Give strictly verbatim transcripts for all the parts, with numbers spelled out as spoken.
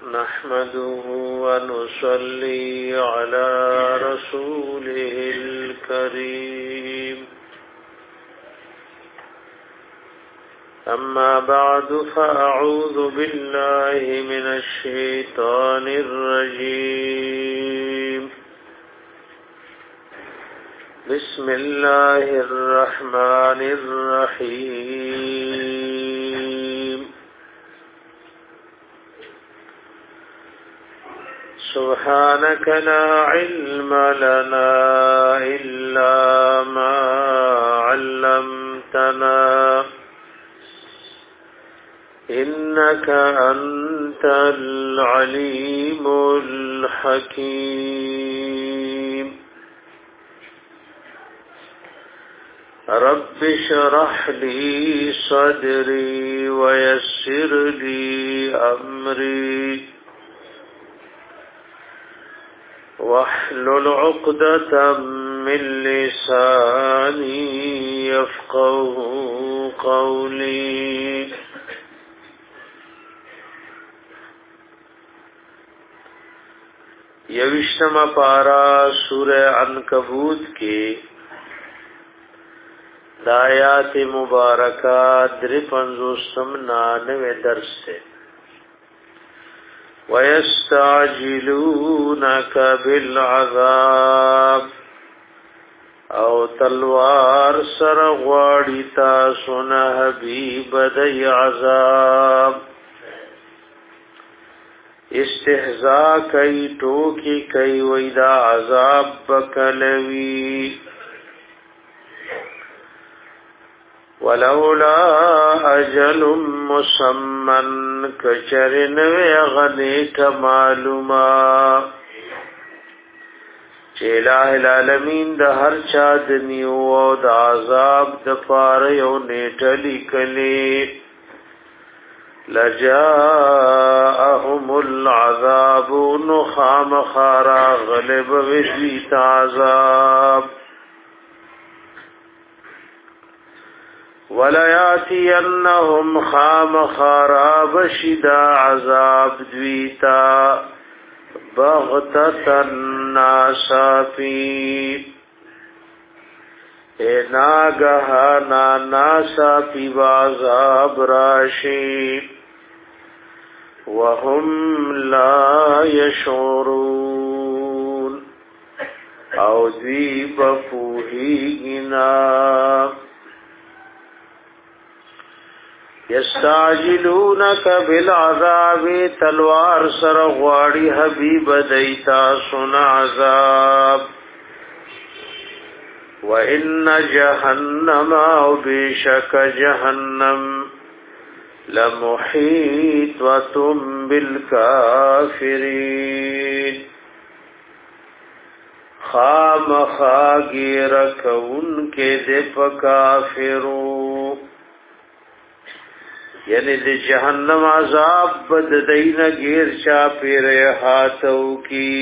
نحمده ونصلي على رسوله الكريم أما بعد فأعوذ بالله من الشيطان الرجيم بسم الله الرحمن الرحيم سبحانك لا علم لنا إلا ما علمتنا إنك أنت العليم الحكيم رب اشرح لي صدري ويسر لي أمري واحلل عقدة من لساني يفقه قولي یوشتم پارا سورہ عنکبوت کی دایات مبارکہ در پنزوستم نانوے درس سے وَيَسْتَعْجِلُونَكَ بِالْعَذَابِ او تلوار سر غواړي تاسو نه حبیب دی عذاب استهزاء کوي ټوکی کوي وېدا عذاب بکلوي ولولا اجل مسمن کچرن وغنیت معلومه چې الہ العالمین د هر چا د نیو او د عذاب د پاره یو نیټه لیکلې لجاءهم العذاب نخام خارا غلب وزیت عذاب وَلَيَأْتِيَنَّهُمْ خَامَ خَرَابَ شِدَا عَذَابْ دْوِيتَا بَغْتَةً نَاسَافِي اے ناگہانا ناسافی بَعَذَابْ رَاشِي وَهُمْ لَا يَشْعُرُونَ او دوی بَفُوهِگِنَا یستعجلونک بالعذاب تلوار سر غواړي حبیب دیتا سن عذاب وان جهنم او بشک جهنم لمحیطة بالکافرین خام خاگیر کون کے دپ کافرون یعنی د جہنم عذاب بد دین غیر چا پیر ہاتھو کی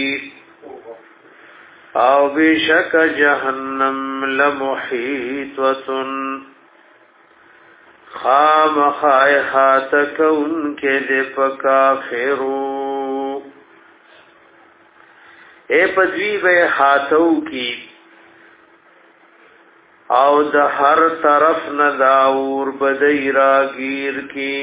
او بشک جہنم لمحیطۃ خام خائحات کون کے دے پکافرو اے پدوی بے ہاتھو کی او د هر طرف نه داور بدای راگیر کی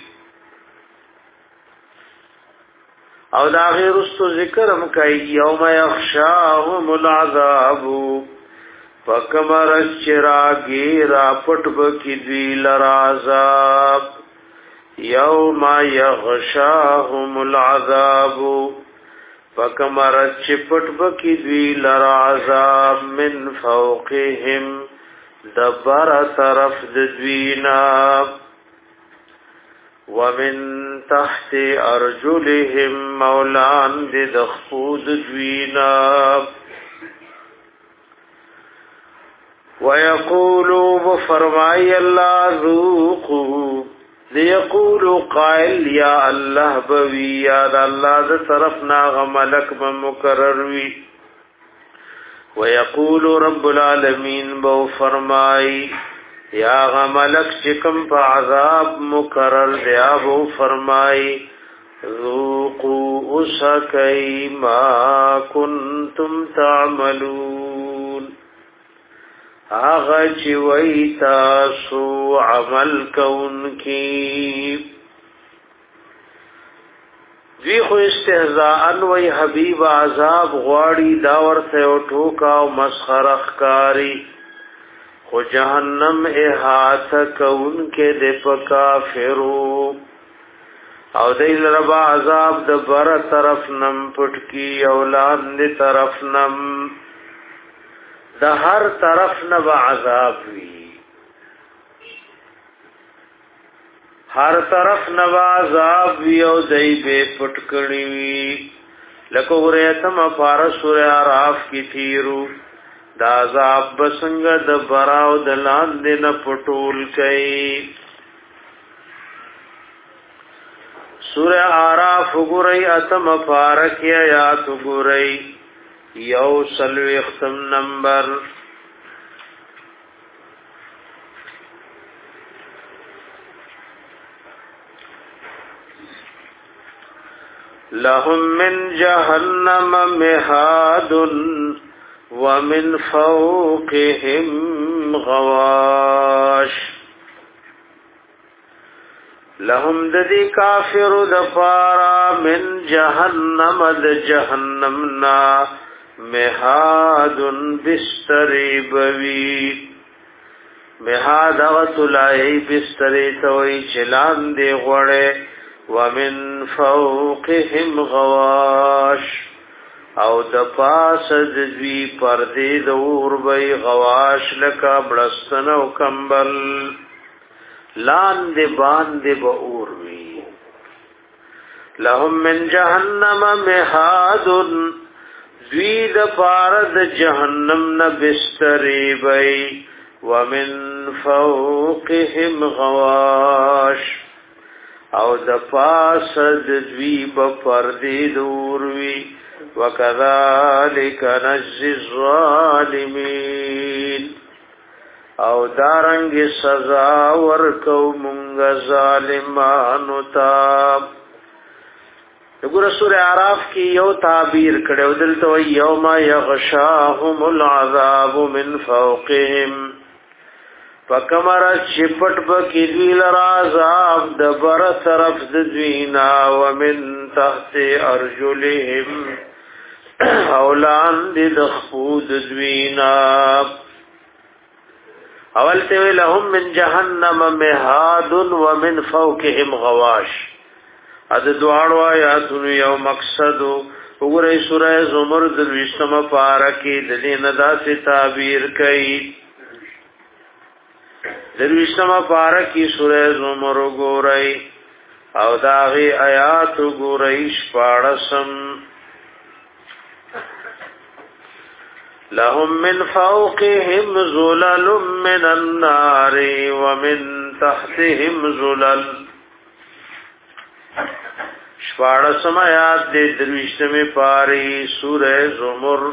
او دا غیر استو ذکرم کئی یوم یخشاهم العذاب فکمر چراگیرا پٹب کی دوی لرعذاب یوم یخشاهم العذاب فکمر چپٹب کی دوی لرعذاب من فوقهم دبر طرف دوینا ومن تحت ارجلهم مولان دخفود دوینا ويقولوا فرمای اللہ ذوقوا ليقول قائل یا اللہ بوی یا اللہ ذا طرفنا غملک بمکرر وی ويقول رب العالمین بو فرمائی یا غملک چکم پا عذاب مکرر دیا بو فرمائی ذوقوا سکی ما کنتم تعملون آغا چی وی تاسو عمل کون کی دوی خو استهزاءن وی حبیب عذاب غواړي دا ورته او ټوکا او مسخره ښکاری خو جهنم احاطه کون کې د پکافرو او دیل ربا عذاب د بر طرف نم پټکی او لاندې طرف نم د هر طرف نه با عذاب وی هر طرف نه با عذاب وی او دای به پټکړی وی لکه ورته پار سورہ আরাف کی تیرو دا عذاب بسنګ د براو د لاندې نه پټول کئ سورہ آراف گرئی اتم پارکی آیات گرئی یو سلوی اختم نمبر لهم من جہنم مہاد ومن فوقهم غواش لهم ددی کافر دفارا من جہنم د جہنمنا مہاد بستری بوی مہاد اغتلائی بستری توی چلان دی غوڑے ومن فوقهم غواش او د پاس دوی پردی دور بی غواش لکا بڑستن و کمبل لان دے بان دے بور وی لهم من جہنم مہاد دوی د پارد جہنم ن بستری بی ومن فوقهم غواش او د پاسد دوی بپردی دور وی وکذالک نجزی الظالمین او دارنګ سزا ورکو مونږ ظالمانو ته وګوره سورہ আরাف کې یو تعبیر کړو دلته یوم یغشاهم العذاب من فوقهم فکمر چپټ بکی دوی لرا عذاب د بر طرف د دوینا ومن تحت ارجلهم اولان د خفود دوینا اول ته لهم من جهنم مهاد ومن فوقهم غواش اد دوړو آیاتونو یو مقصد وګورئ سورہ زمر د وشتمه پارکه د دې ندا سے تعبیر کړي د وشتمه پارکه سورہ زمر وګورئ او داغي آیات وګورئ شپاړسم لهم من فوقهم ظلل من النار ومن تحتهم ظلل شپاړسم آیات د درویشتمه پاری سورہ زمر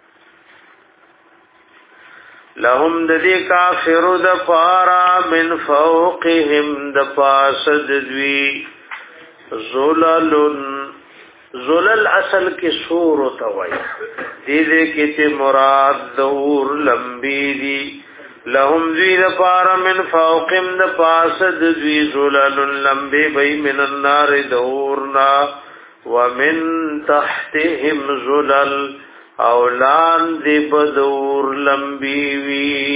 لهم د دې کافر د پارا من فوقهم د پاسد دوی ظلل ظلل اصل کې سور توي دې دې کې ته مراد دور لمبي دي لهم ذی لپاره من فوقهم د پاسد دوی ظلل لمبي بي من النار دورنا ومن تحتهم ظلل اولان دی بدور لمبي وی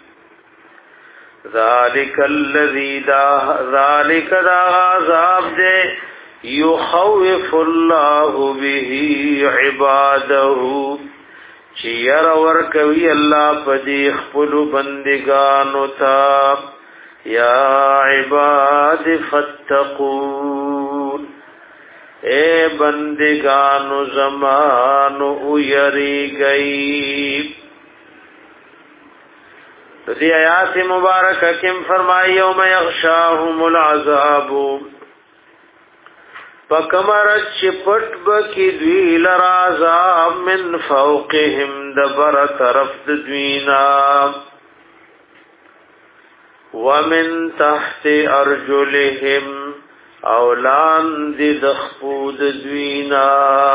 ذالک الذی دا ذالک دا عذاب دے یخوف الله به عباده چیر ورکوی الله پدی خپل بندگانو تا یا عباد فتقون اے بندگانو زمانو یری گئی تو دی آیات مبارکہ کم فرمائی یوم یغشاهم العذاب پکمر چپٹ بکی دوی لرازاب من فوقهم دبر طرف دوینا ومن تحت ارجلهم اولان دی دخپود دوینا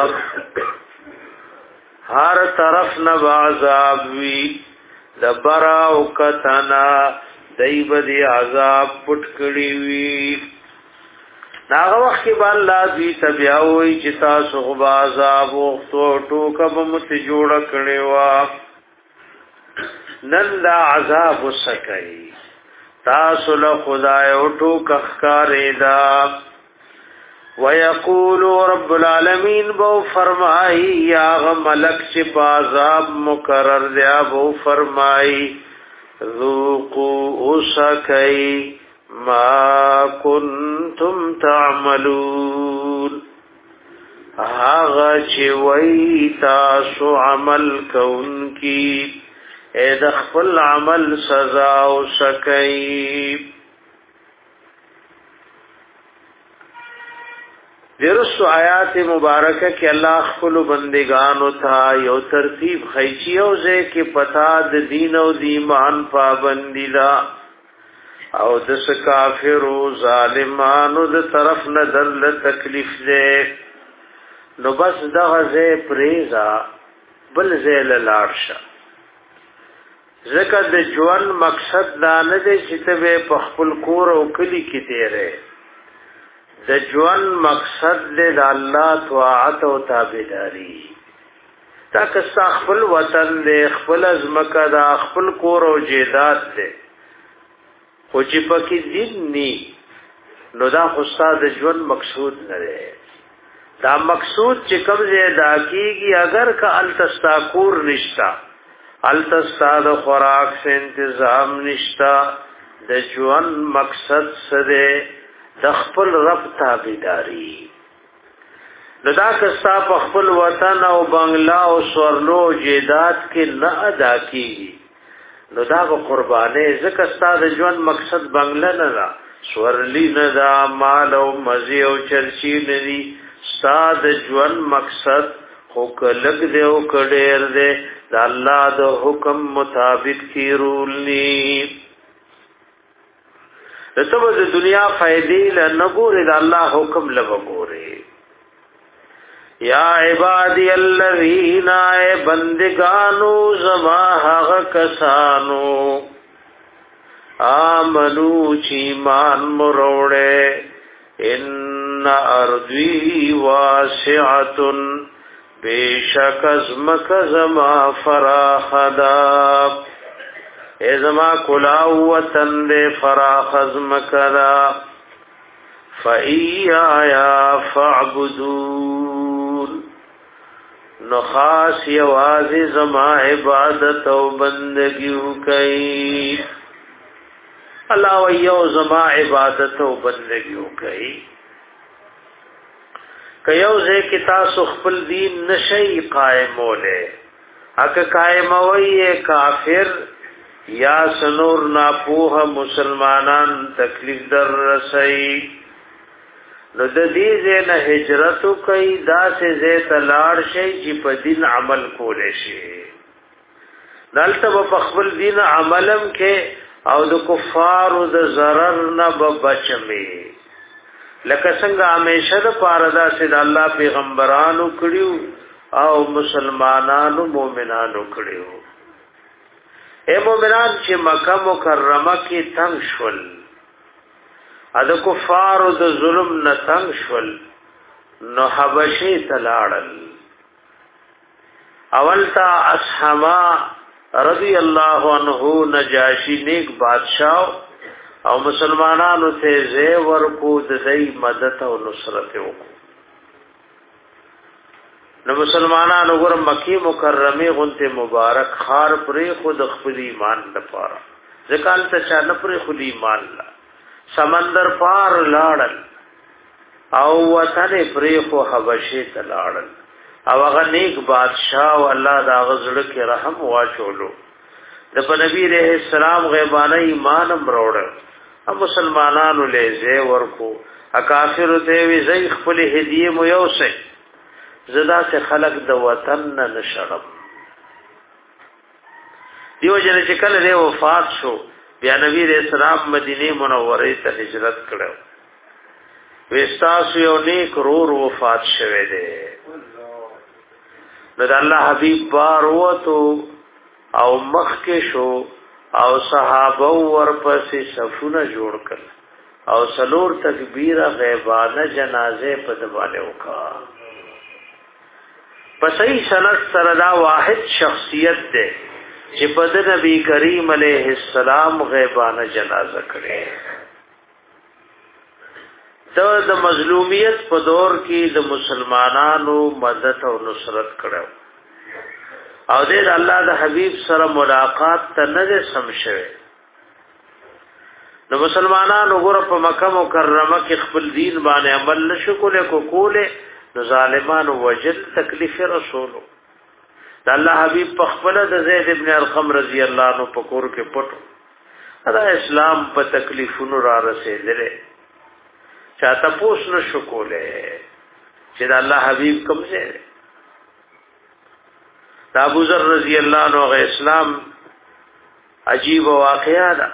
هر طرف نب عذاب وی دبرا او کتنا دیب دی عذاب پټ کړی وی ناغه وخت کې بل لا دی تبیاوي چې تاسو غو عذاب او تو ټوک به مت جوړ کړي وا نن دا عذاب وسکای تاسو له خدای او ټوک ښکارې دا ويقول رب العالمین بو فرمای یا غ ملک چې عذاب مقرر دی بو فرمای ذوقوا اسکای ما کنتم تعملون آغا چه وی تاسو عمل کون کی اید خپل عمل سزا و سکی درست آیات مبارکہ کی اللہ خپل بندگانو تھا یو ترتیب خیچیو زے کی پتا د دین و دیمان پابندی دا او دس کافر و ظالمانو د طرف نظر ل تکلیف دے نو بس دغه پریزا بل زیل لارشا زکه د ژوند مقصد دا نه دی چې ته په خپل کور او کلی کې تیرې د ژوند مقصد دې د الله طاعت او تابعداري تا که خپل وطن دې خپل ازمکه دا خپل کور او جیدات دې خو چې پکې دین ني نو دا خو ستاسو د ژوند مقصود نه دی دا مقصود چې کوم ځای دا کیږي اگر که التستا کور نشتا التستا د خوراک سے انتظام نشتا د ژوند مقصد سره د خپل رب تابعداري نو دا کستا په خپل وطن او بنگلا او سورلو جیدات کې نه ادا کیږي نو دا به قربانه زکه ستا د ژوند مقصد بنگلا نه دا سورلی نه دا مال او مزي او چرچی نه دي ستا د ژوند مقصد خو کلک دی او کډیر دی د الله د حکم مطابق کی رولنی دته د دنیا فائدې له نګورې د الله حکم لګورې یا عبادی الذین بندگانو زما هغه کسانو آمنو چی مان مروڑے ان ارضی واسعتن بیشک ازمک زما فراخ دا اے زما کلاو وطن دے فراخ ازمک دا فَإِيَّ آیا فَعْبُدُونَ نخاص یواز زما عبادت و بندگیو کئی اللہ ویو زما عبادت و بندگیو کئی کئیو زی کتا سخپل دین نشئی قائمو لے اکا قائموئی کافر یا سنور ناپوہ مسلمانان تکلیف در رسئی نو د دې زنه هجرت کوي دا سه زه تلاړ شي چې په دین عمل کول شي دلته په خپل دین عملم کې او د کفار او د zarar نه بچمي لکه څنګه همیشه د پاردا سه د الله پیغمبرانو کړیو او مسلمانانو مؤمنانو کړیو اے مؤمنان چې مکه مکرمه کې تنگ شول ا د کفار او د ظلم نه تنگ شول نو حبشي تلاړل اولتا اصحما رضی الله عنه نجاشی نیک بادشاہ او مسلمانانو ته زی ورکو د دې مدد او نصرت وکړو نو مسلمانانو ګور مکی مکرمه غنته مبارک خار پرې خود خپل ایمان لپاره ځکه ته چا نه پرې خپل ایمان لا سمندر پار لاړل او وطن پریخو حبشی ته لاړل او هغه نیک بادشاہ او الله دا غزړه کې رحم واچولو د نبی رحم السلام غیبانه ایمان امروړ او مسلمانانو له زی ورکو اکافر ته وی زی خپل هدیه مو یو سي زدا سے خلق د وطن نه نشړم دیو جن چې کله د وفات شو بیا نبی رسول الله مدینه منوره ته هجرت کړو وستاسو یو نیک رور وفات شوه دی نو د الله حبیب بار وته او مخ کې شو او صحابه ورپسې صفونه جوړ کړ او سلور تکبیر غیبانه جنازه په دبانه وکا په صحیح سند سره دا واحد شخصیت دی چې په د نبی کریم علیه السلام غیبانه جنازه کړي دا د مظلومیت په دور کې د مسلمانانو مدد او نصرت کړو او د الله د حبیب سره ملاقات ته نه سم شوه نو مسلمانانو ګور په مکه مکرمه کې خپل دین باندې عمل نشو کولای کو کوله نو ظالمانو وجل تکلیف رسولو د الله حبیب په خپل د زید ابن ارقم رضی الله عنه په کور کې پټو دا اسلام په تکلیفونو را رسیدل چاته پوس نشو کوله چې د الله حبیب کوم ځای دا ابو ذر رضی الله عنه اسلام عجیب واقعا ده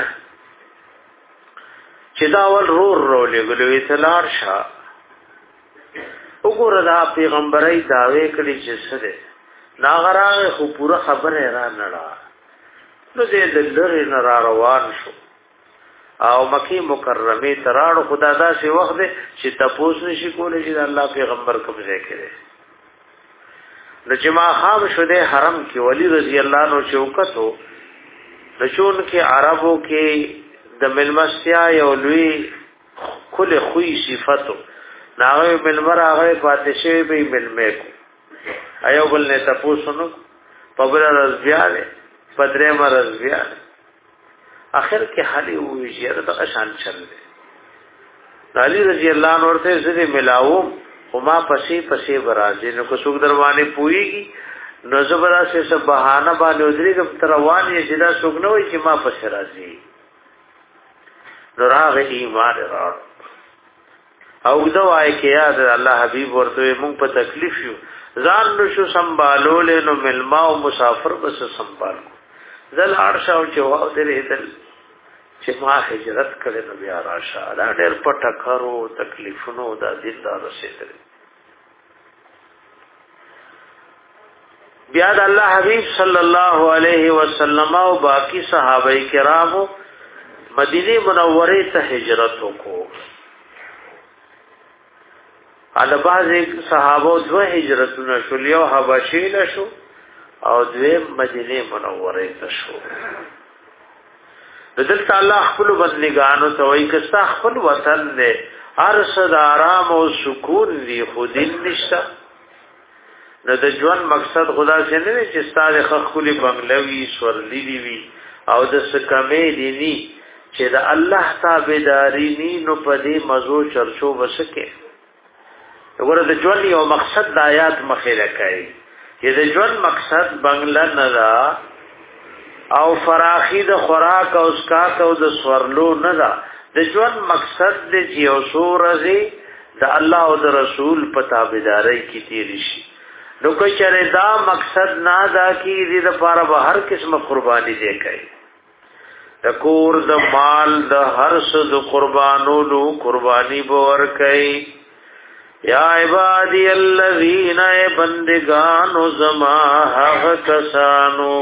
چې دا ول رور رولې غلوې تلار شاه وګوره دا پیغمبري داوی کړي چې سره ناغراغه خو پوره خبره را نړه نو دې د لری نه را روان شو او مکی مکرمه تراړو خدا دا سی وخت چې تاسو نشي کولای چې الله پیغمبر کوم ځای کړي د جما خام شوه حرم کې ولی رضی الله عنه چوکتو د چون کې عربو کې د ملمستیا یو لوی کله خوې صفاتو ناغه ملمر هغه پاتشه به ملمه کو ایو بل نه تاسو نو پبر رضیاله پدره مر رضیاله اخر کې حالي وې چې دا شان چل دی علي رضی الله عنه ورته زده ملاو هما پسې پسې برازي نو کو څوک دروانه پويږي نو زبرا سے سب بهانه باندې ودري کب تروان یې چې دا څوک نه وي چې ما پسې راځي نو راغ ایمان راړ او دا وای کې یاد الله حبيب ورته مونږ په تکلیف یو ځان نو شو سنبالول نو ملما او مسافر بس سنبال زل عرش او جواب درې دل چې ما هجرت کړې نو بیا راشه دا ډېر پټه کارو تکلیفونو دا دیندار رسیدل بیا د الله حبیب صلی الله علیه وسلم او باقی صحابه کرامو مدینه منوره ته هجرت وکړو ال بعض صحابه دوه هجرتونه شول یو حبشې له شو او دوی مدینه منوره ته شو دلته الله خپل بندګانو ته وایي که ستا خپل وطن دی هر څه د آرام او سکون دی خو دین نشته نو د ژوند مقصد خدا څخه نه چې ستاره خخولي بنگلوي سورلی دی وی او د سکمې دی ني چې د الله تابعداري ني نو په دې مزو چرچو وسکه وګوره د ژوند یو مقصد د آیات مخې لکای چې د ژوند مقصد بنگلا نه دا او فراخی د خوراک او اسکاک او د سورلو نه دا د ژوند مقصد د یو سورزي د الله او د رسول په تابعداري کې تیر شي نو کوئی چره دا مقصد نه دا کې دې لپاره به هر قسمه قرباني دی کوي د کور د مال د هر څه د قربانولو قرباني به ور کوي یا عبادی الذین بندگانو زما حق کسانو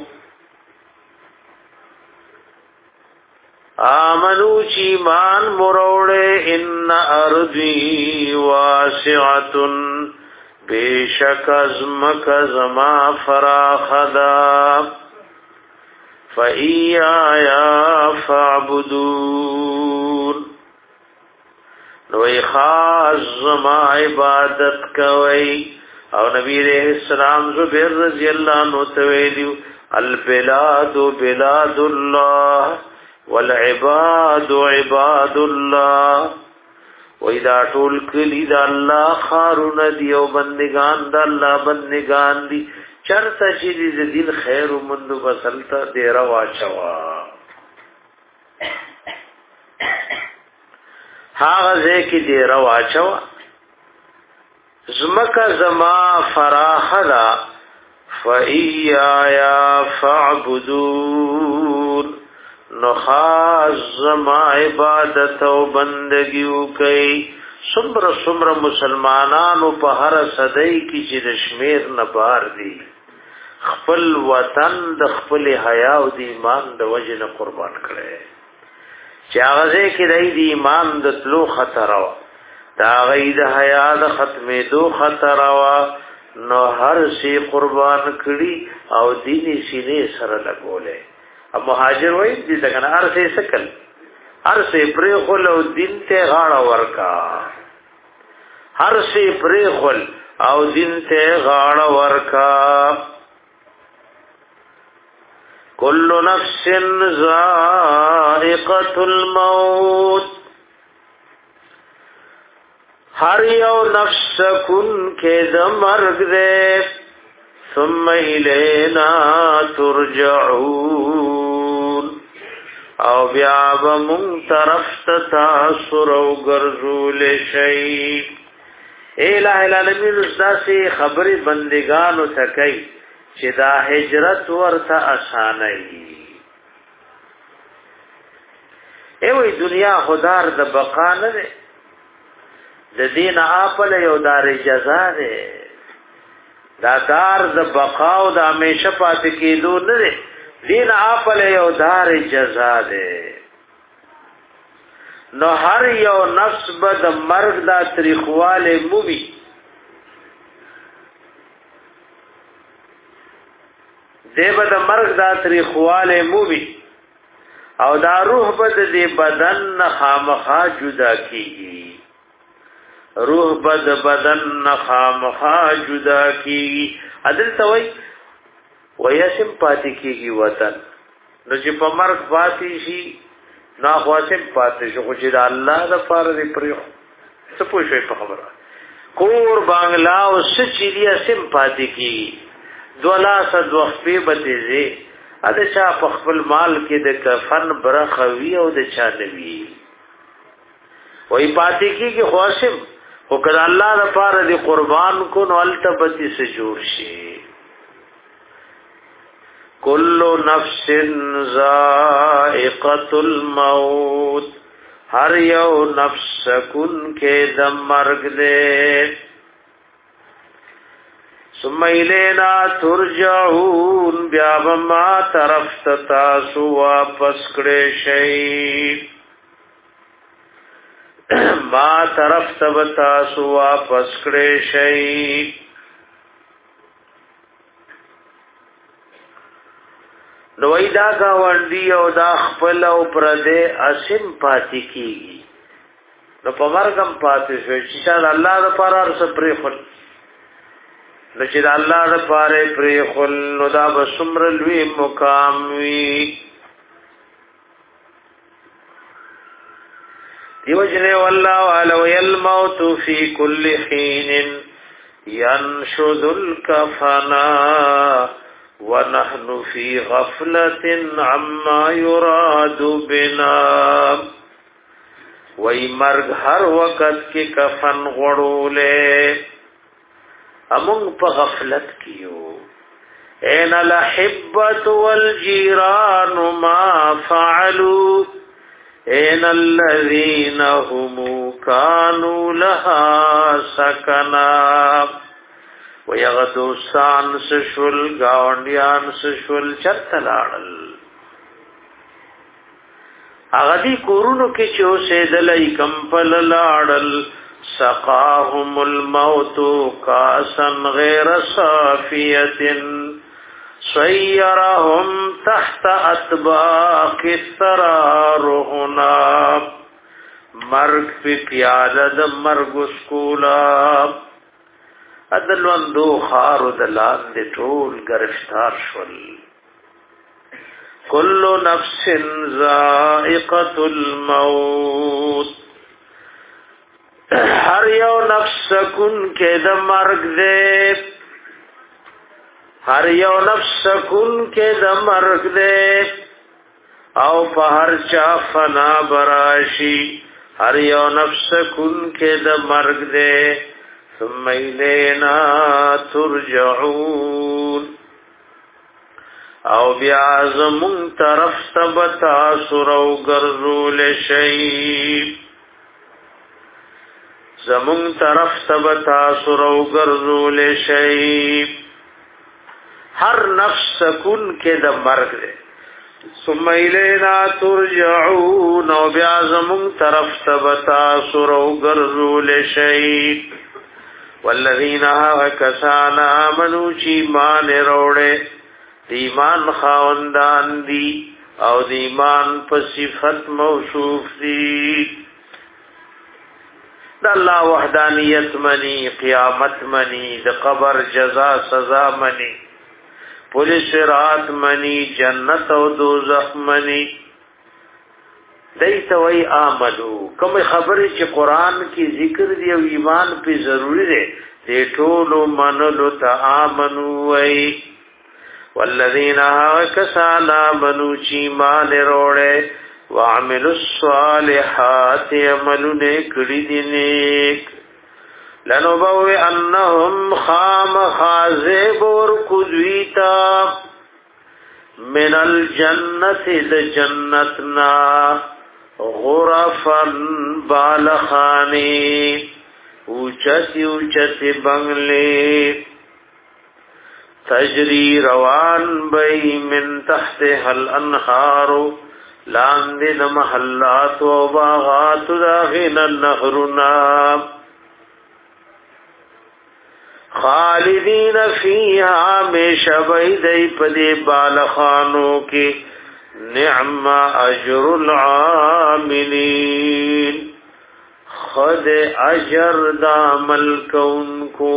آمنو چی مان مروڑے ان ارضی واسعتن بیشک ازمک زما فراخدا فَإِيَّ آیا فَعْبُدُونَ نوی خاص زما عبادت کوئی او نبی علیہ السلام زبیر رضی اللہ عنہ تویلیو البلاد بلاد اللہ والعباد عباد اللہ وَإِذَا طول کلی دا اللہ خارون دی او بندگان دا اللہ بندگان دی چرتا چیزی دل خیر و مندو بسلتا دیرا واچوا حاغزے کی دیرا واچوا زمکا زما فراخ دا فَإِيَّ آیا فَعْبُدُونَ نو خاص زما عبادت او بندگیو کوي صبر صبر مسلمانانو په هر صدای کې چې د شمیر نه بار دي خپل وطن د خپل حیا او د ایمان د وجه نه قربان کړي چې هغه کې د ایمان د تلو خطر او دا غي د حیا د ختمې دو خطر او نو هر شي قربان کړي او دیني سینې سره لګولې ا مهاجر وای دي څنګه هر څه سکل هر څه پرې خل او دین ته غاړه ورکا هر څه پرې خل او دین ته غاړه ورکا کل نفس ذائقة الموت ہر یو نفس کن کے د مرگ دے ثم الینا ترجعون او بیا بمون طرف تتاثر او گرزول شئی اے الہ العالمین اسداسی خبری بندگانو تکی چې دا هجرت ورته اسانه ای وی دنیا خدار د بقا نه ده د دین اپل یو دار جزا ده دا دار د بقا او د همیشه پاتې کېدو نه ده دین اپل یو دار جزا ده نو هر یو نفس به د مرګ دا تاریخواله مومي دیو د مرګ دا تاریخواله مومي او دا روح به د بدن خامخا جدا کیږي روح به د بدن خامخا جدا کیږي عدل توي ويسم پاتې کیږي وطن نو چې په مرګ پاتې شي نا خواسم پاتې شي خو چې د الله د فار دی پرې څه پوښي په خبره کور بنگلا او سچې دی سم پاتې کیږي دولا صد وخفی بتیزی اده چا په خپل مال کې د کفن برخوي او د چا نوي وای پاتې کېږي خواشم او کله الله لپاره دی قربان کو نو التبتی سے جوړ شي کل نفس ذائقة الموت هر یو نفس کن کې د مرګ دې ثم الینا ترجعون بیا ما طرف تاسو واپس کړي شي ما طرف تاسو واپس کړي شي نو ایدا گاونډي او دا خپل او پردې اسیم پاتې کیږي نو په مرګم پاتې شي چې الله د پاره سره پرې خل نو چې الله د پاره پرې خل نو دا بسمر لوی مقام وی دیو جنې والله علو الموت فی کل حین ينشد الكفنا ونحن في غفلة عما يراد بنا وی مرگ هر وقت کی کفن غړولې امون په غفلت کیو این الاحبة والجيران ما فعلوا این الذين هم كانوا لها سكنا ويغدو سان سشول گاونډیان سشول چرتلاړل اغدی کورونو کې چو سیدلای کمپل لاړل سقاهم الموت کاسا غیر صافیه سیرهم تحت اطباق الثرارهنا مرگ پی پیاده د مرگ سکولا ادلوندو خارو دلان دی ټول گرفتار شول کل نفس ذائقة الموت هر یو نفس کن کې د مرگ دے هر یو نفس کن کې د مرگ دے او په هر چا فنا براشی هر یو نفس کن کې د مرگ دے ثم الینا ترجعون او بیا زمون طرف تبتا سرو گرزول شیب زمون طرف تبتا سرو گرزول شیب ہر نفس سکون کے دا مرگ دے ثم الینا ترجعون او بیا زمون طرف تبتا سرو گرزول شیب والذین ها کسانا آمنو چی مان روڑے دیمان خاوندان دی او دیمان په صفت موصوف دی د الله وحدانیت منی قیامت منی د قبر جزا سزا منی پولیس رات منی جنت او دوزخ منی دیت وی آمنو کوم خبرې چې قران کې ذکر دی او ایمان په ضروری دی دې ټولو منلو ته آمنو وی والذین کسانا منو چی مان روڑے وعملوا الصالحات عملون کړي دي نیک لنبوئ انهم خام خازب ور کذویتا من الجنت د جنتنا غرفا بالخانی اوچتی اوچتی بنگلی تجری روان بی من تحت هل انخارو لاندن محلات و باغات داغین النهرنا خالدین فیها میشا بیدی پدی بالخانو کی نعم اجر العاملین خد اجر دامل کونکو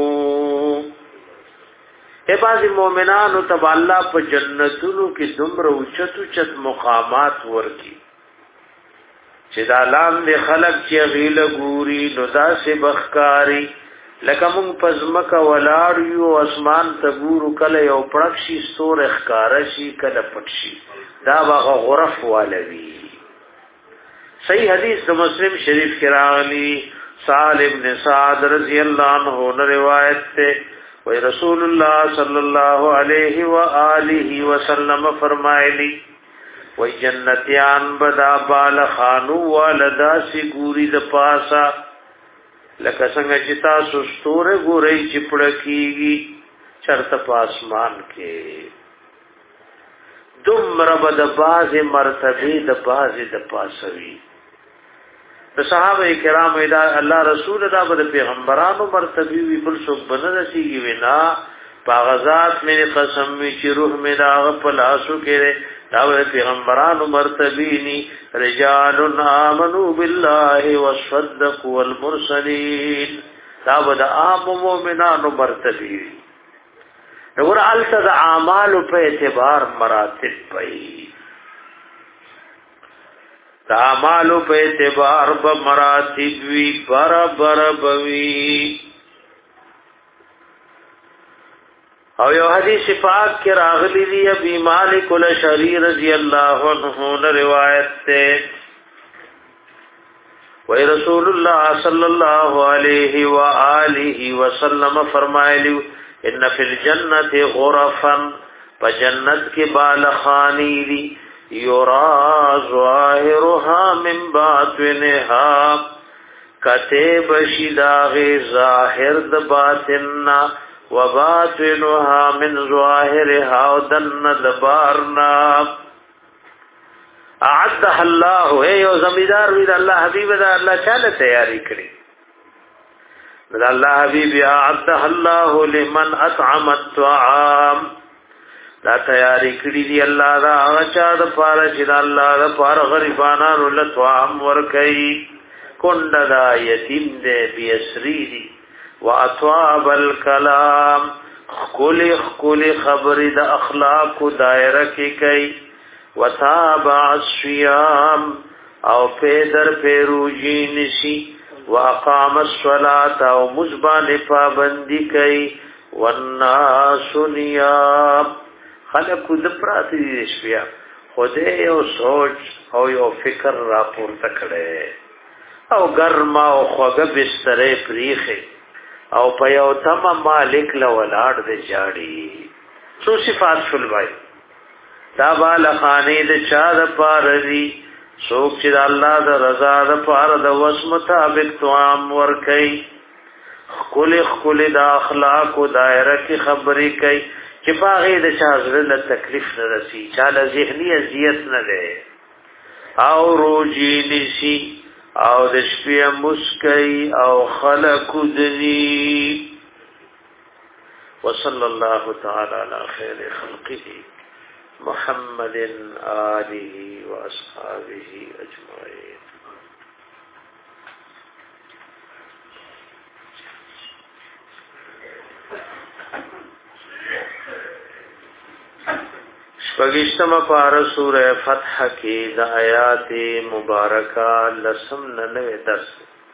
اے بازی مومنانو تب اللہ پا جنتونو کی دمر اوچت اوچت مقامات ورکی چه دا لام دی خلق چی غیل گوری نو دا سی بخکاری لکه مونږ پزمکه ولاړ یو اسمان ته ګورو کله یو پړکشي ستور اخکار شي کله پټشي دا واغه غرف والوي صحیح حدیث د مسلم شریف کې راغلی سالم بن سعد رضی الله عنه روایت ته وی رسول الله صلی الله علیه و آله وسلم فرمایلی وی جنتیان بدا بال خانو والدا سی ګوري د پاسا لکه څنګه چې تاسو ستوره ګورئ چې پړکیږي چرته پاسمان کې دومره بد باز مرتبه د باز د پاسوي د صحابه کرام دا الله رسول دا د پیغمبرانو مرتبه وی بل څوک بنرسیږي وینا باغزات مې قسم می چې روح مې دا په لاسو کې دا پیغمبرانو مرتبینی رجال آمنوا بالله وصدقوا والمرسلین دا د عام مؤمنانو مرتبی نور الته د اعمال په اعتبار مراتب پي د اعمال په اعتبار به مراتب وی برابر بوي او یو حدیث پاک کې راغلی دی ابي مالک الاشعری رضی الله عنه روایت ته وی رسول الله صلی الله علیه و آله وسلم فرمایلی ان فی الجنه غرفا فجنت کې بالخانی دی یرا ظاهرها من باطنها کتب شداغ ظاهر د باطننا وباطنها من ظاهرها ودن دبارنا اعدها الله اے یو زمیدار وی الله حبیب دا الله چاله تیاری کړی دا الله حبیب اعدها الله لمن اطعم الطعام دا تیاری کړی دی الله دا چا د پاره چې دا الله د پاره غریبانو له طعام ور کوي کند دا یتیم دې بیسری دی واطواب الكلام خل خل خبر د اخلاق دایره کې کوي وتابع الصيام او پیدر پیروجی نشي واقام الصلاه او مزبان پابندي کوي والناس نيام خلق د پراتی شپیا خوده یو سوچ او یو فکر راپورته کړي او ګرما او خوګه بسترې پریخه او په یو تم مالک له ولاړ د جاړي څو صفات شول وای دا بالخانی د چا د پاره دي څوک چې د الله د رضا د پاره د وس مطابق توام ور کوي خل خل د اخلاق او دایره کې خبرې کوي چې باغې د چا زړه تکلیف نه رسی چا له ذهني اذیت نه ده او روجي نشي او د شپې مسکي او خلق دني وصلى الله تعالى على خير خلقه محمد آله واصحابه اجمعين. شپږشتم پارہ سورہ فتح کې د آیات مبارکہ لسم ننوے دس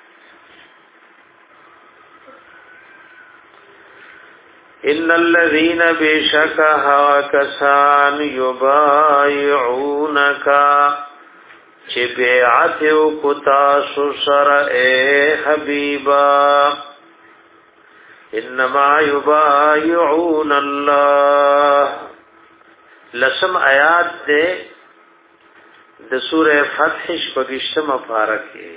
ان الذين بشكها كسان يبايعونك چې بیعت او تاسو سره اے حبیبا انما يبايعون الله لسم آیات دے د سورہ فتح شپږشتم پارہ کې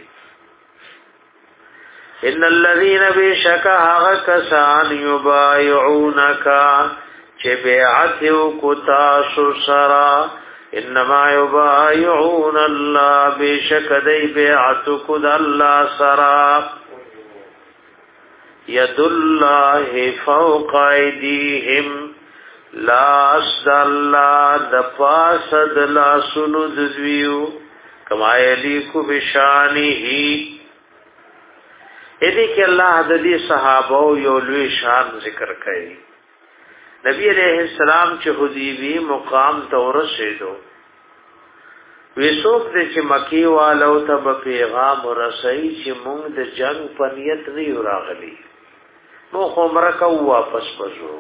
ان الذين بشكها كسان يبايعونك چې بیعت او تاسو سره انما يبايعون الله بشک دای بیعت کو د الله سره يد الله فوق ايديهم لا الله د پاسد لا سنو ذویو کما یلیکو بشانه اې کې الله د دې صحابه یو لوی شان ذکر کړي. نبی عليه السلام چې حدیبی مقام ته ورسېدو وېڅوک دې چې مکی والو ته پیغام ورسېي چې موږ د جنگ په نیت نه راغلي نو عمره کو واپس پزو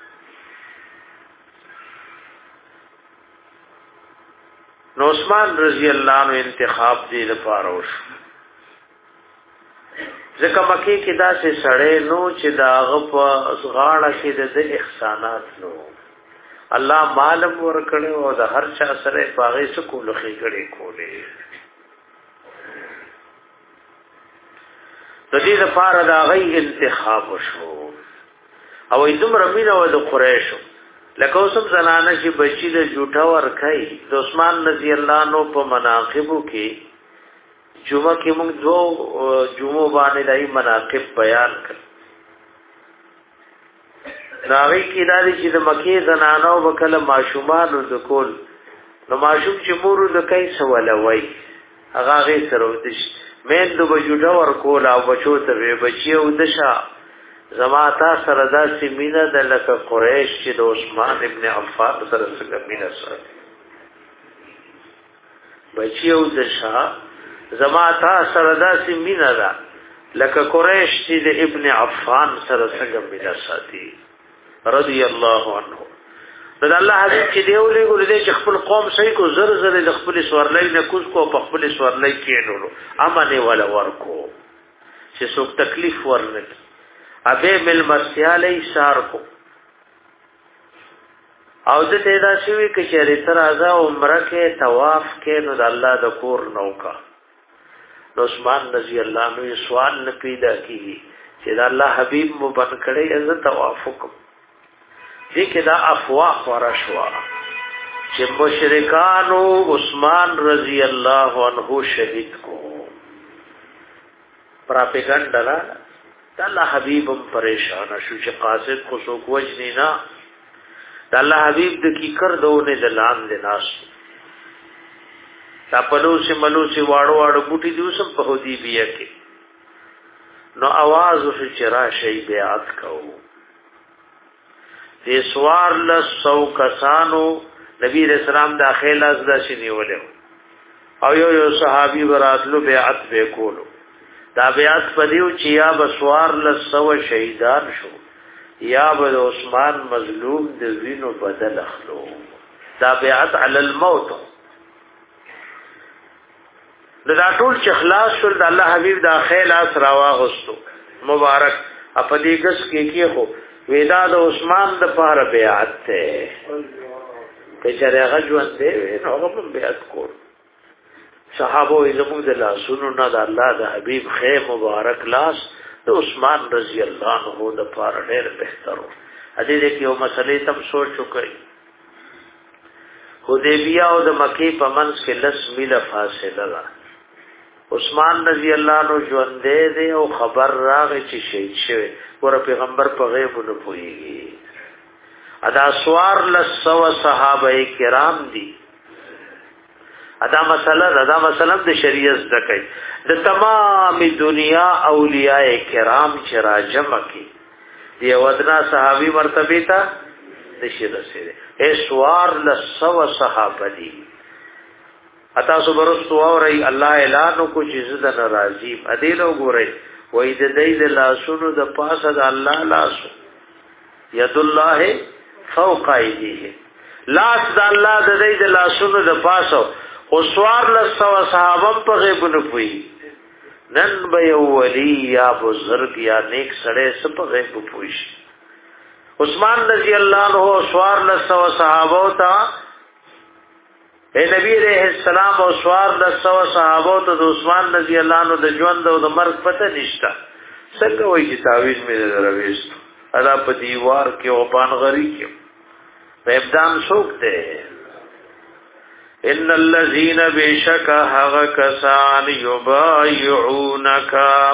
نو عثمان رضی الله عنه انتخاب دې لپاره وشو ځکه مکی کې دا سه سړې نو چې دا غپ غاړه کې د احسانات نو الله مالم ور کړو او د هر چا سره باغې سکول خې کړي کولې د دې لپاره دا غي انتخاب وشو او ایدم رمینه و د قریشو لکه اوسم زنانه چې بچی د جوټا ور کوي د عثمان رضی الله عنه په مناقبو کې جمعه کې موږ دو جمعو باندې دای مناقب بیان کړ. راوی کې دا چې د مکی زنانو وکله ماشومان د کول نو ماشوم چې مور د کای سوال وای هغه غي سره ودش مې د بجوډا ور کول او بچو ته بچي او دشا زما تا سره دا سیمینه د لکه قریش چې د عثمان ابن عفان سره څنګه مینه سره بچي او دشا زما تا سره داسې مینا ده لکه قریش چې د ابن عفان سره څنګه مینا ساتي رضی الله عنه. د الله حبیب چې دیولې ګورې چې خپل قوم صحیح کو زر زر د خپل سوړلې نه کوز کو په خپل سوړلې کې نورو امانه ولا ورکو چې څوک تکلیف ورنک ابه مل مرسیالې سار کو او د دې دا شوی کې چې تر ازا عمره کې طواف کې نو د الله د کور نوکا عثمان رضی الله عنه سوال نه پیدا کیږي چې دا الله حبیب مو بن کړي از توافق دې کې دا افواح ورشوا چې مشرکانو عثمان رضی الله عنه شهید کو پراپګاندا دا الله حبیب هم پریشان شو چې قاصد کو سو کوجنی نه دا الله حبیب د کی کر دوونه د لام د ناس تا پلو سے ملو سے واړو واړو بوټي دوسم په حدیبیه کې نو आवाज وشو چې راشي بیعت کوو دې سوار له سو کسانو نبی رسول الله داخله از د شنیولو او یو یو صحابي براتلو بیعت وکولو دا بیعت پدیو چې یا بسوار له سو شهیدان شو یا به عثمان مظلوم د وینو بدل اخلو دا بیعت علی الموت دا ټول چې خلاص شول د الله حبیب د خیل اس راواغستو مبارک اپدې کس کې کې خو ودا د عثمان د پاره بیعت ته کچره هغه ژوند دی نو هغه په بیعت کول صحابه زموږ د لاسونو نه د الله د حبیب خیر مبارک لاس د عثمان رضی الله عنه د پاره ډېر بهتر و. ا دې کې یو مسلې تم سوچ وکړئ. حدیبیه او د مکی په منځ کې لس میله فاصله ده. عثمان رضی الله عنه ژوند دی او خبر راغی چې شهید شوی. ور پیغمبر په غیب نه پوهیږي. ادا سوار لسو صحابه کرام دي. ادا مسله ادا مسله د شریعت دکې د تمام دنیا اولیاء کرام چې راجم کی دی ودنا صحابي مرتبه ته د شریعت اے سوار لسو صحابه دي. اتا صبرستو اوري الله اعلان کو چې زده ناراضي ادیلو ګوري وې د دې د لاسونو د پاسه د الله لاسو ید الله فوق ایدیه لاس د الله د دې د لاسونو د پاسه او سوار لسو صحابه په غیب نه پوي نن به یو ولی یا بزرگ یا نیک سړی سپ غیب پوي. عثمان رضی الله عنه سوار لسو صحابه تا اے نبی علیہ السلام او سوار لسو صحابه ته د عثمان رضی الله عنه د ژوند او د مرګ پته نشتا. څنګه وایي چې تعویذ مې درويست ادا په دیوار کې او پانغری کې ابدان سوکته ان الذين بشك هغه کسان یبایعونک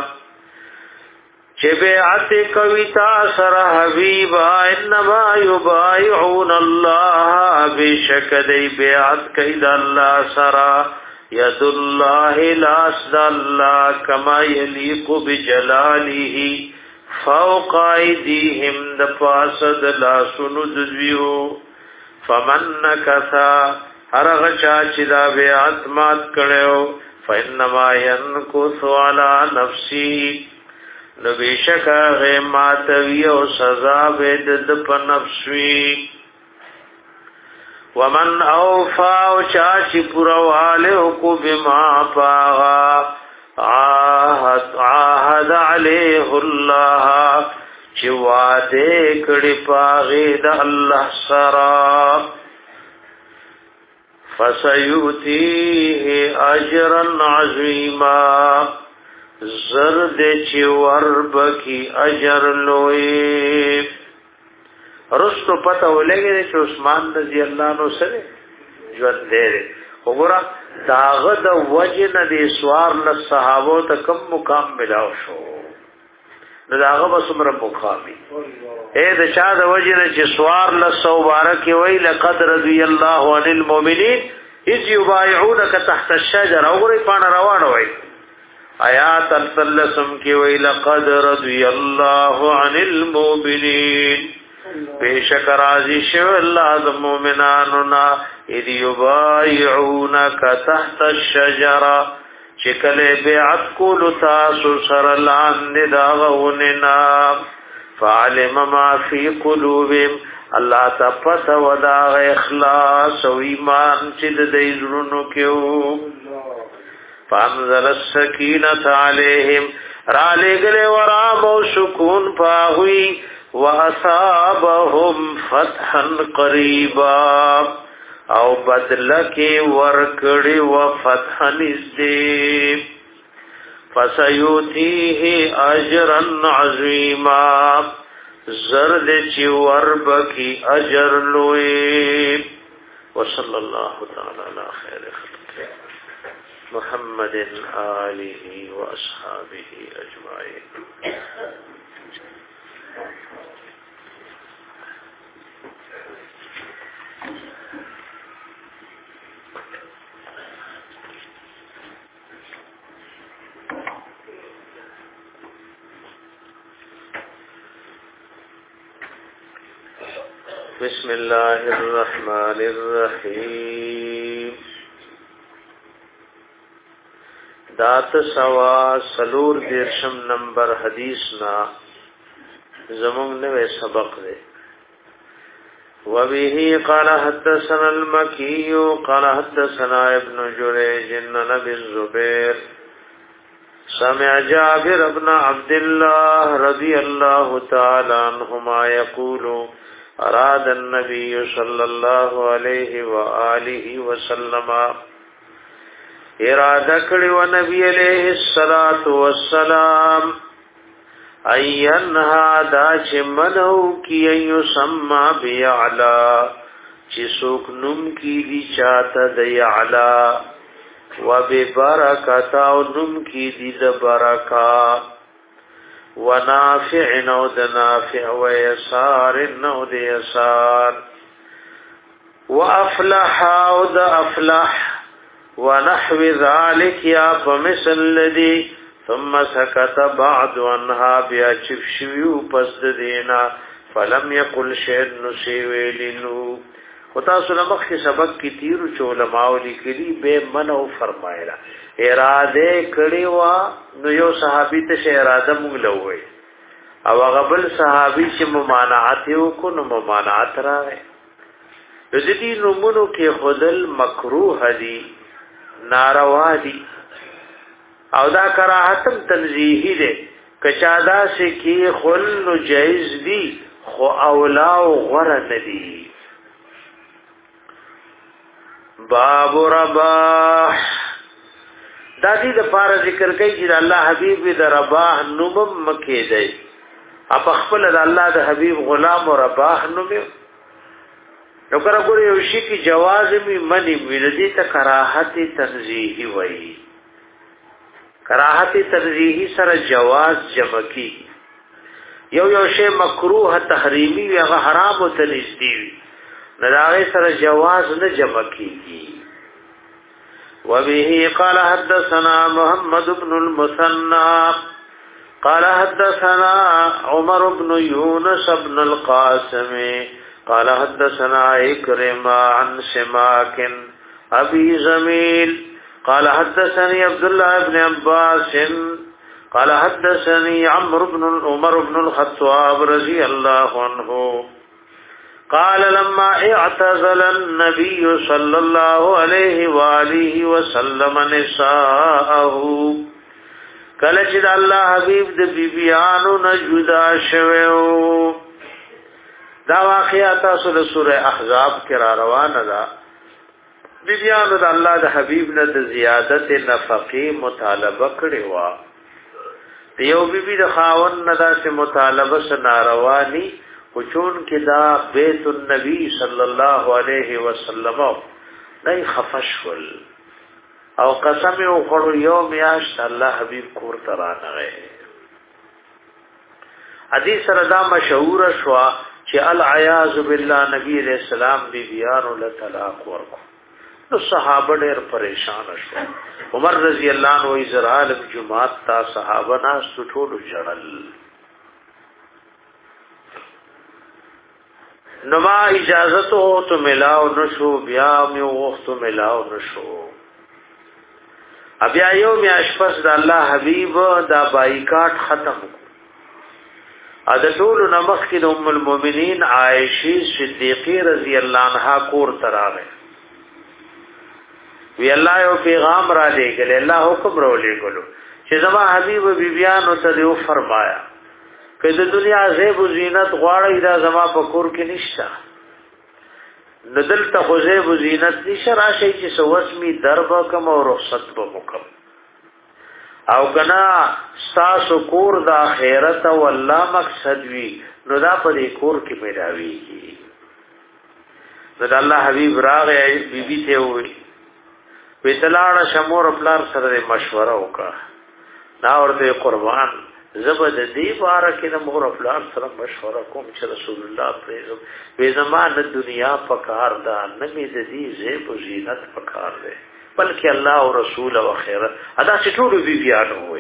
چې بیعت کوي تا سره حبیبا انما یبایعون الله بشک دی بیعت کوي د الله سره ید الله لاس د الله کما یلیق بجلاله فوق ایدیهم د پاسد لاسونو دزویو فمن نکثا هرغه چا چې دا بیعت مات کړو فإنما ينكث على نفسه نو بیشک غیمات وی او سزا بید د په نفسوی ومن اوفا او چا چې پرواله کو بما پاغا عهد عهد علیه الله چې وعده کړي پاغه د الله سره فسيؤتيه اجرا عظيما زرد چی وربکی اجر لوی. رستو پتا ولګی چې عثمان رضی الله عنه سره ژوند دی. وګوره داغه د وجنه د سوار له صحابو ته کم مقام ملاو شو. نو داغه بسمره مقامي اے د چا د وجنه چې سوار له سو بارک وی لقد رضی الله عن المؤمنین اذ یبایعونک تحت الشجره. وګوره پانه روانه وای آیات التلسم کی وی لقد رضی الله عن المؤمنین بیشک راضی شو الله د مؤمنانو نا اذ یبایعونک تحت الشجره چکل بیعت کول تاسو سره لاندې داغوننا فعلم ما فی قلوبهم الله تپس ودا اخلاص او ایمان چې د دې زړونو کې فانزل السکینه علیہم را لګله ورام او سکون پاوی واصابهم فتحا قریبا او بدلکی ورکڑی و فتحا نزدی فسیوتیه اجرا عظیما زرد چی وربکی اجر لوی. وصلی اللہ تعالی علی خیر خلقه محمد آلہ و اصحابہ اجمعین. بسم اللہ الرحمن الرحیم. دات سوا سلور دیرشم نمبر حدیثنا زمون نوے سبق دے. وبه قال حدثنا المكي قال حدثنا ابن جريج عن ابي الزبير سمع جابر بن عبد الله رضي الله تعالى عنهما يقول اراد النبي صلى الله عليه وآله وسلم اراده کړی و نبی علیہ الصلوۃ والسلام اينها دا چې منو کی یسمى بیعلا چې څوک نوم کی دی چاته د یعلا و ببرکات او نوم کی دی د برکا و نافع نو د نافع و یسار نو د یسار و افلح او د افلح ونحو ذلك يا فمثل الذي ثم سكت بعد عنها بیا چفشیو پس دینا فلم يقل شيء نسيولنو خدا سلامخ کی سبق کی تیر علماء لیکلی بے منو فرمایلا اراده کړي وا نو یو صحابي ته اراده مونږ او غبل صحابي چې ممانعت یو کو نو ممانعت راغی د دې نومونو کې خودل مکروه دي ناروا دي او دا کراهتم تنزیهی ده کچادا سے کی خل نو جائز دی خو اولا و غره ندی باب رباح دا دی د پار ذکر کوي چې الله حبیب د رباح نوم مکه دی اپ خپل د الله د حبیب غلام و رباح نوم نو کرا ګورې یو شي کی جواز می منی ولدی ته کراهت تنزیهی وای کراهت تنزیهی سره جواز جمع کی یو یو شی مکروه تحریمی یا حرام او تنزیهی نداغه سره جواز نه جمع کیږي وبه قال حدثنا محمد بن المثنى قال حدثنا عمر بن يونس بن القاسم قال حدثنا اكرمه عن سماك ابي زميل قال حدثني عبد الله بن عباس قال حدثني عمرو بن عمر بن الخطاب رضي الله عنه قال لما اعتزل النبي صلى الله عليه واله وسلم نساءه کله چې الله حبيب د بیبيانو نه جدا شوه دا واقعات تاسو د سوره احزاب کې را روانه ده بیبیانو د الله د حبیب نه د زیادت نفقه مطالبه کړي وا دیو بیبی د خاون نه داسې مطالبه س ناروانی او چون کې دا بیت النبی صلی الله علیه وسلم نه خفشول او قسم او خړو یوم یاش الله حبیب کور ترانه حدیث رضا مشهور شوا چې العیاذ بالله نبی علیہ السلام بی بیانو له طلاق ورکو نو صحابه ډېر پریشان شو عمر رضی الله عنه ازرال جمعات تا صحابه نا سټول جړل نو ما اجازه ته تو ملاو نشو بیا مې وخت ملاو نشو بیا یو می اشپس د الله حبیب دا بایکاټ ختم ا د ټول نمخ کې د ام المؤمنین عائشه صدیقه رضی الله عنها کور تراغه وی الله یو پیغام را لېګل الله حکم را لېګلو چې زما حبیب بیبیان او ته یو فرمایا چې د دنیا زیب او زینت غواړی دا زما په کور کې نشته ندل ته خو زیب او زینت نشه راشي چې سوسمی درب کم او رخصت به وکم او کنا ساسو کور د آخرت او الله مقصد وی نو دا په دې کور کې پیدا ویږي نو الله حبیب راغی بیبي ته وی ویتلاړه شمور خپل سره مشوره وکړه دا ورته قربان زبد دی بار کې د مور خپل سره مشوره کوم چې رسول الله پرېزم وې زمانه دنیا پکار ده نه دې دې زیب او زینت پکار ده بلکې الله او رسول او خیرت ادا چې ټول بي بیانو وي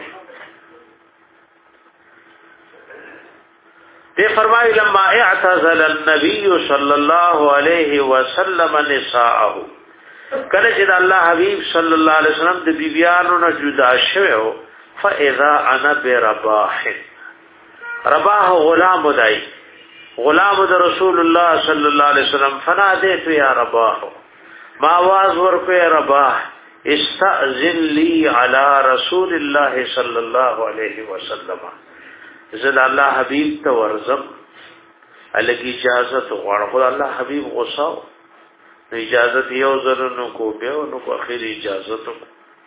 ته فرمایي لما اعتزل النبي صلى الله عليه وسلم نساءه کله چې الله حبيب صلی الله علیه وسلم د بي بیانو نه جدا شوه فاذا انا برباح رباح غلام دای غلام د رسول الله صلی الله علیه وسلم فنادیت یا رباح ما आवाज ورکو یا رباح استأذن لي على رسول الله صلی الله علیه وسلم زد الله حبیب ته ورزم الګي اجازه غواړ خو الله حبيب غوسه اجازه یو زرنو کو به نو کو اخر اجازه تو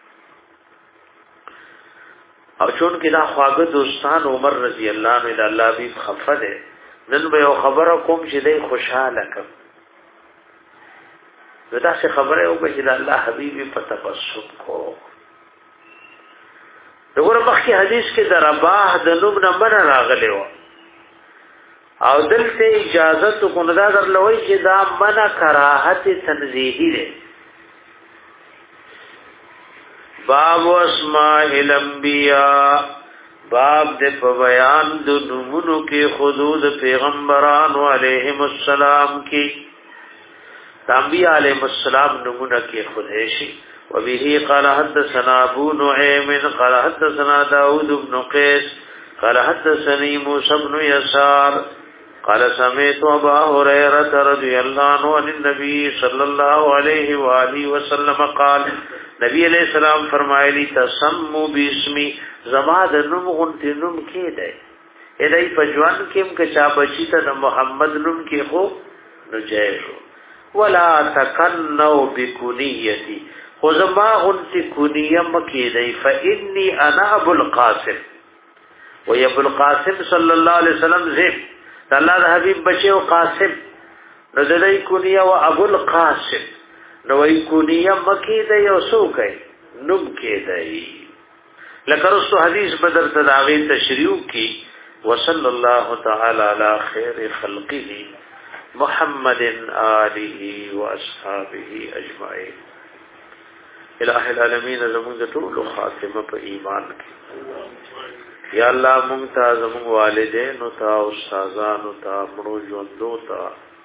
او چون کې دا خواږه دوستان عمر رضی الله عنه الله حبيب خفه ده نن به خبره کوم چې دای خوشاله کړ دا څه خبره او به چې الله حبيب په تبسم کو دغه مخکې حدیث کې د رباح د نوم نه من راغلی و او دلته اجازه کو نه دا درلوي چې دا منع کراهت تنزیهی ده باب اسماء الانبیاء باب د په بیان د نومونو کې حدود پیغمبرانو علیهم السلام کې انبیاء علیهم السلام نومونه کې خدایشي وبه قال حدثنا ابو نعيم قال حدثنا داود بن قيس قال حدثني موسى بن يسار قال سمعت ابا هريره رضي الله عنه عن النبي صلى الله عليه واله وسلم قال نبی علیہ السلام فرمایلی تسمو باسمی زما د نوم غونتی نوم کې ده الای پجوان کېم که چا بچی ته محمد نوم کې خو نو جایز ولا تکنوا بکنیتی خو زما غونتی کنیه مکې ده فانی انا ابو القاسم و ابو القاسم صلی الله علیه وسلم زم الله د حبیب بچي او قاسم نو دای کنیه او ابو القاسم نو ای کونیه مکی ده یو سو کوي نوم کې ده لکه رسو حدیث بدر تداوی تشریح کی وصلی الله تعالی علی خیر خلقه محمد آله و اصحابه اجمعین الہ العالمین زمون ټول خاتمه په ایمان کې یا الله مونږ ته زمون والدین او تا استادانو او تا مړو ژوندو تا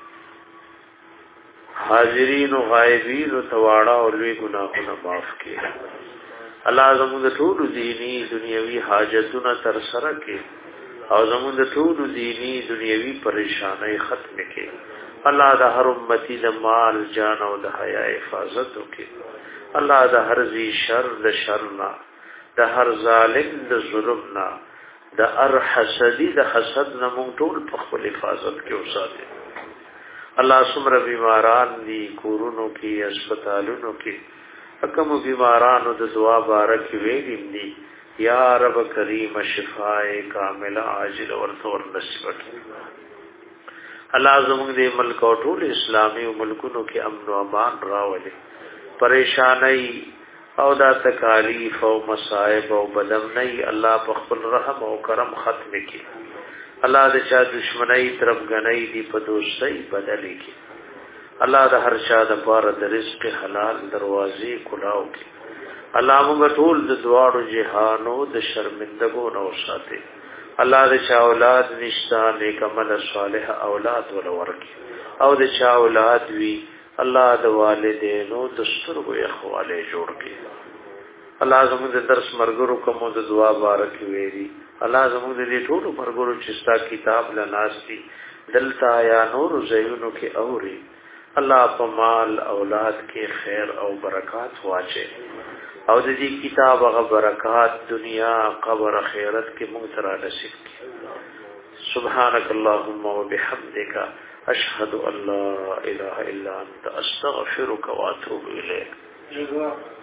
حاضرین و غائبین و تواڑا اور لوی گناہونا معاف کی اللہ زمون ټول دینی دنیاوی حاجتونه تر سره کې او زمون ټول دینی دنیاوی پریشانای ختم کې الله د هر امتی د مال جان او د حیا حفاظت وکړي الله د هر ذی شر د شرنا د هر ظالم د ظلمنا د هر حسدی د حسد نه مونږ ټول په خپل حفاظت کې اوساته الله سمره بیماران دي کورونو کې هسپتالونو کې حکم بیمارانو د دعا بارک ویلیم دي یا رب کریم شفاء کامل عاجل ورته ور نصیب کړي الله زموږ دې ملک او ټول اسلامي ملکونو کې امن او امان راولي پریشانای او دا تکالیف او مصائب او بدمنی الله په خپل رحم او کرم ختم کړي الله د چا دشمنی طرف غنۍ دی په دوستۍ بدلې کی الله د هر چا د پاره د رزق حلال دروازې کلاو کی الله موږ ټول د دواړو جهانو د شرمندګو نو ساتي الله د چا اولاد نشتا نیک عمل صالح اولاد ولورکی او د چا اولاد وی الله د والدینو د سترګو اخواله جوړ کی الله زموږ د درس مرګرو کوم د دعا بارک ویری الله زموږ دې ټول مرګرو چې ستا کتاب لناستي دلتا یا نور زینو کې اوري الله په مال اولاد کې خیر او برکات واچي او دې کتاب هغه برکات دنیا قبر آخرت کې موږ سره نصیب کړي سبحانك اللهم وبحمدك اشهد ان لا اله الا انت استغفرك واتوب اليك